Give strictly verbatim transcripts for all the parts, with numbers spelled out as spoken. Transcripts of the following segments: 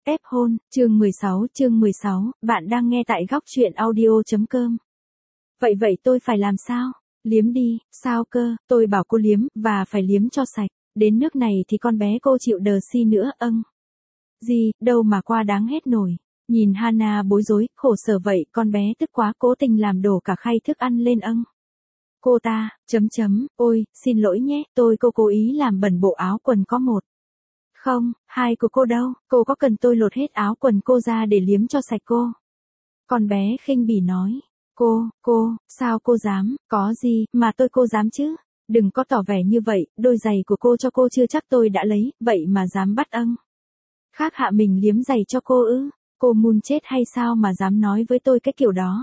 Ép hôn, chương mười sáu, chương mười sáu, bạn đang nghe tại góc truyện audio.com. Vậy vậy tôi phải làm sao? Liếm đi, sao cơ, tôi bảo cô liếm, và phải liếm cho sạch. Đến nước này thì con bé cô chịu đờ si nữa, âng. Gì, đâu mà qua đáng hết nổi. Nhìn Hana bối rối, khổ sở vậy, con bé tức quá cố tình làm đổ cả khay thức ăn lên âng. Cô ta, chấm chấm, ôi, xin lỗi nhé, tôi cô cố ý làm bẩn bộ áo quần có một. Không, hai của cô đâu, cô có cần tôi lột hết áo quần cô ra để liếm cho sạch cô? Con bé khinh bỉ nói. Cô, cô, sao cô dám, có gì mà tôi cô dám chứ? Đừng có tỏ vẻ như vậy, đôi giày của cô cho cô chưa chắc tôi đã lấy, vậy mà dám bắt âng. Khác hạ mình liếm giày cho cô ư? Cô muốn chết hay sao mà dám nói với tôi cái kiểu đó?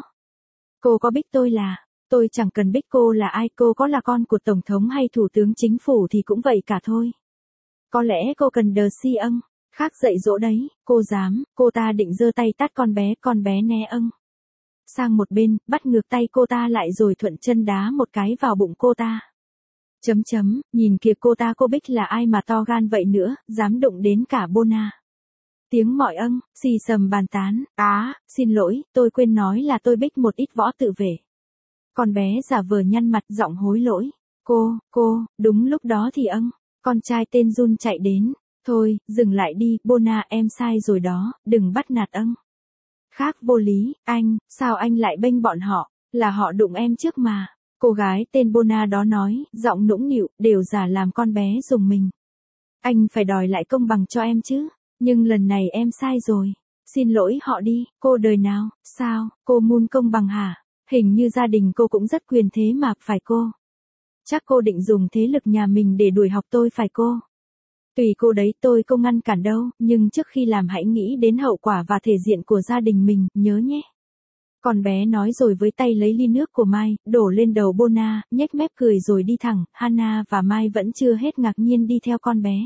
Cô có biết tôi là... Tôi chẳng cần biết cô là ai, cô có là con của Tổng thống hay Thủ tướng Chính phủ thì cũng vậy cả thôi. Có lẽ cô cần đờ si âng, khác dạy dỗ đấy, cô dám, cô ta định giơ tay tát con bé, con bé né âng. Sang một bên, bắt ngược tay cô ta lại rồi thuận chân đá một cái vào bụng cô ta. Chấm chấm, nhìn kìa cô ta cô Bích là ai mà to gan vậy nữa, dám đụng đến cả Bona. Tiếng mọi âng, xì xầm bàn tán, á, xin lỗi, tôi quên nói là tôi Bích một ít võ tự vệ. Con bé giả vờ nhăn mặt giọng hối lỗi. Cô, cô, đúng lúc đó thì âng. Con trai tên Jun chạy đến. Thôi, dừng lại đi, Bona em sai rồi đó, đừng bắt nạt âng. Khác vô lý, anh, sao anh lại bênh bọn họ, là họ đụng em trước mà. Cô gái tên Bona đó nói, giọng nũng nịu, đều giả làm con bé dùng mình. Anh phải đòi lại công bằng cho em chứ, nhưng lần này em sai rồi. Xin lỗi họ đi, cô đời nào, sao, cô muốn công bằng hả? Hình như gia đình cô cũng rất quyền thế mà, phải cô? Chắc cô định dùng thế lực nhà mình để đuổi học tôi phải cô? Tùy cô đấy, tôi không ngăn cản đâu, nhưng trước khi làm hãy nghĩ đến hậu quả và thể diện của gia đình mình, nhớ nhé. Con bé nói rồi với tay lấy ly nước của Mai, đổ lên đầu Bona, nhếch mép cười rồi đi thẳng, Hana và Mai vẫn chưa hết ngạc nhiên đi theo con bé.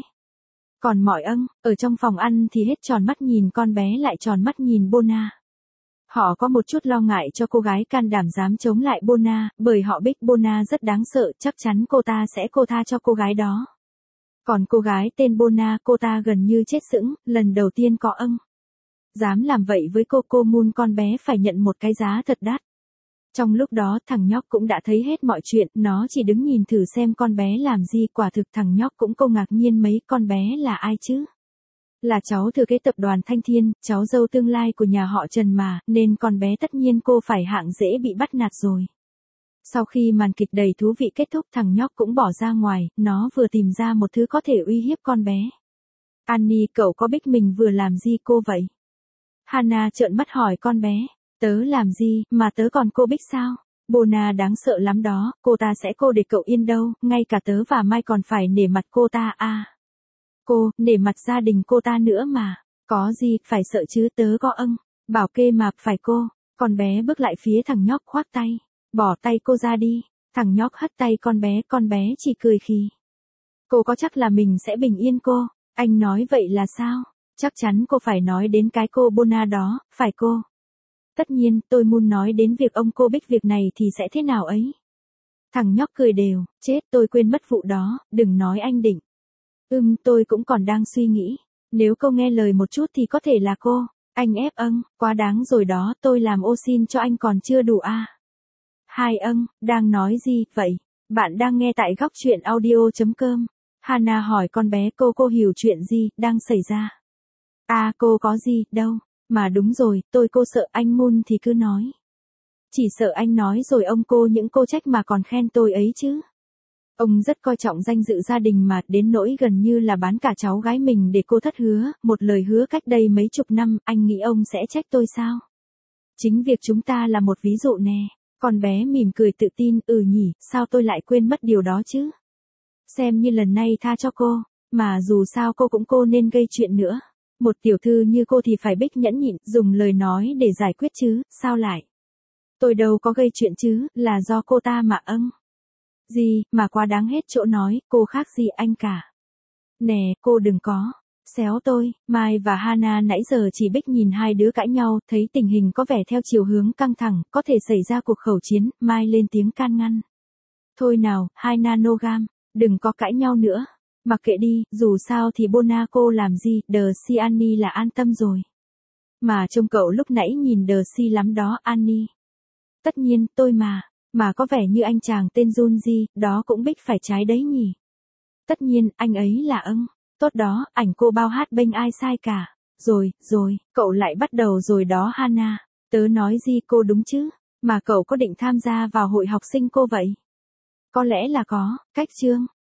Còn mọi âng, ở trong phòng ăn thì hết tròn mắt nhìn con bé lại tròn mắt nhìn Bona. Họ có một chút lo ngại cho cô gái can đảm dám chống lại Bona, bởi họ biết Bona rất đáng sợ, chắc chắn cô ta sẽ cô tha cho cô gái đó. Còn cô gái tên Bona, cô ta gần như chết sững, lần đầu tiên có âng. Dám làm vậy với cô, cô Moon con bé phải nhận một cái giá thật đắt. Trong lúc đó thằng nhóc cũng đã thấy hết mọi chuyện, nó chỉ đứng nhìn thử xem con bé làm gì, quả thực thằng nhóc cũng câu ngạc nhiên mấy, con bé là ai chứ? Là cháu thừa kế tập đoàn Thanh Thiên, cháu dâu tương lai của nhà họ Trần mà, nên con bé tất nhiên cô phải hạng dễ bị bắt nạt rồi. Sau khi màn kịch đầy thú vị kết thúc thằng nhóc cũng bỏ ra ngoài, nó vừa tìm ra một thứ có thể uy hiếp con bé. Annie, cậu có biết mình vừa làm gì cô vậy? Hana trợn mắt hỏi con bé, tớ làm gì, mà tớ còn cô biết sao? Bona đáng sợ lắm đó, cô ta sẽ cô để cậu yên đâu, ngay cả tớ và Mai còn phải nể mặt cô ta à. Cô, nể mặt gia đình cô ta nữa mà, có gì, phải sợ chứ tớ có âng, bảo kê mà, phải cô. Con bé bước lại phía thằng nhóc khoác tay, bỏ tay cô ra đi, thằng nhóc hất tay con bé, con bé chỉ cười khì. Cô có chắc là mình sẽ bình yên cô, anh nói vậy là sao? Chắc chắn cô phải nói đến cái cô Bona đó, phải cô? Tất nhiên, tôi muốn nói đến việc ông cô biết việc này thì sẽ thế nào ấy. Thằng nhóc cười đều, chết tôi quên mất vụ đó, đừng nói anh định. Ừm, tôi cũng còn đang suy nghĩ, nếu cô nghe lời một chút thì có thể là cô, anh ép âng, quá đáng rồi đó, tôi làm ô xin cho anh còn chưa đủ à. Hai âng, đang nói gì vậy? Bạn đang nghe tại góc truyện audio.com. Hana hỏi con bé cô cô hiểu chuyện gì đang xảy ra. À cô có gì, đâu, mà đúng rồi, tôi cô sợ anh Moon thì cứ nói. Chỉ sợ anh nói rồi ông cô những cô trách mà còn khen tôi ấy chứ. Ông rất coi trọng danh dự gia đình mà, đến nỗi gần như là bán cả cháu gái mình để cô thất hứa, một lời hứa cách đây mấy chục năm, anh nghĩ ông sẽ trách tôi sao? Chính việc chúng ta là một ví dụ nè. Con bé mỉm cười tự tin, ừ nhỉ, sao tôi lại quên mất điều đó chứ? Xem như lần này tha cho cô, mà dù sao cô cũng cô nên gây chuyện nữa. Một tiểu thư như cô thì phải biết nhẫn nhịn, dùng lời nói để giải quyết chứ, sao lại? Tôi đâu có gây chuyện chứ, là do cô ta mà âng. Gì, mà quá đáng hết chỗ nói, cô khác gì anh cả. Nè, cô đừng có xéo tôi. Mai và Hana nãy giờ chỉ biết nhìn hai đứa cãi nhau, thấy tình hình có vẻ theo chiều hướng căng thẳng, có thể xảy ra cuộc khẩu chiến, Mai lên tiếng can ngăn. Thôi nào, hai nanogam, đừng có cãi nhau nữa. Mặc kệ đi, dù sao thì Monaco làm gì, đờ si Annie là an tâm rồi. Mà trông cậu lúc nãy nhìn đờ si lắm đó, Annie. Tất nhiên, tôi mà. Mà có vẻ như anh chàng tên Junji, đó cũng bích phải trái đấy nhỉ. Tất nhiên, anh ấy là ưng. Tốt đó, ảnh cô bao hát bênh ai sai cả. Rồi, rồi, cậu lại bắt đầu rồi đó Hana. Tớ nói gì cô đúng chứ? Mà cậu có định tham gia vào hội học sinh cô vậy? Có lẽ là có, cách chương.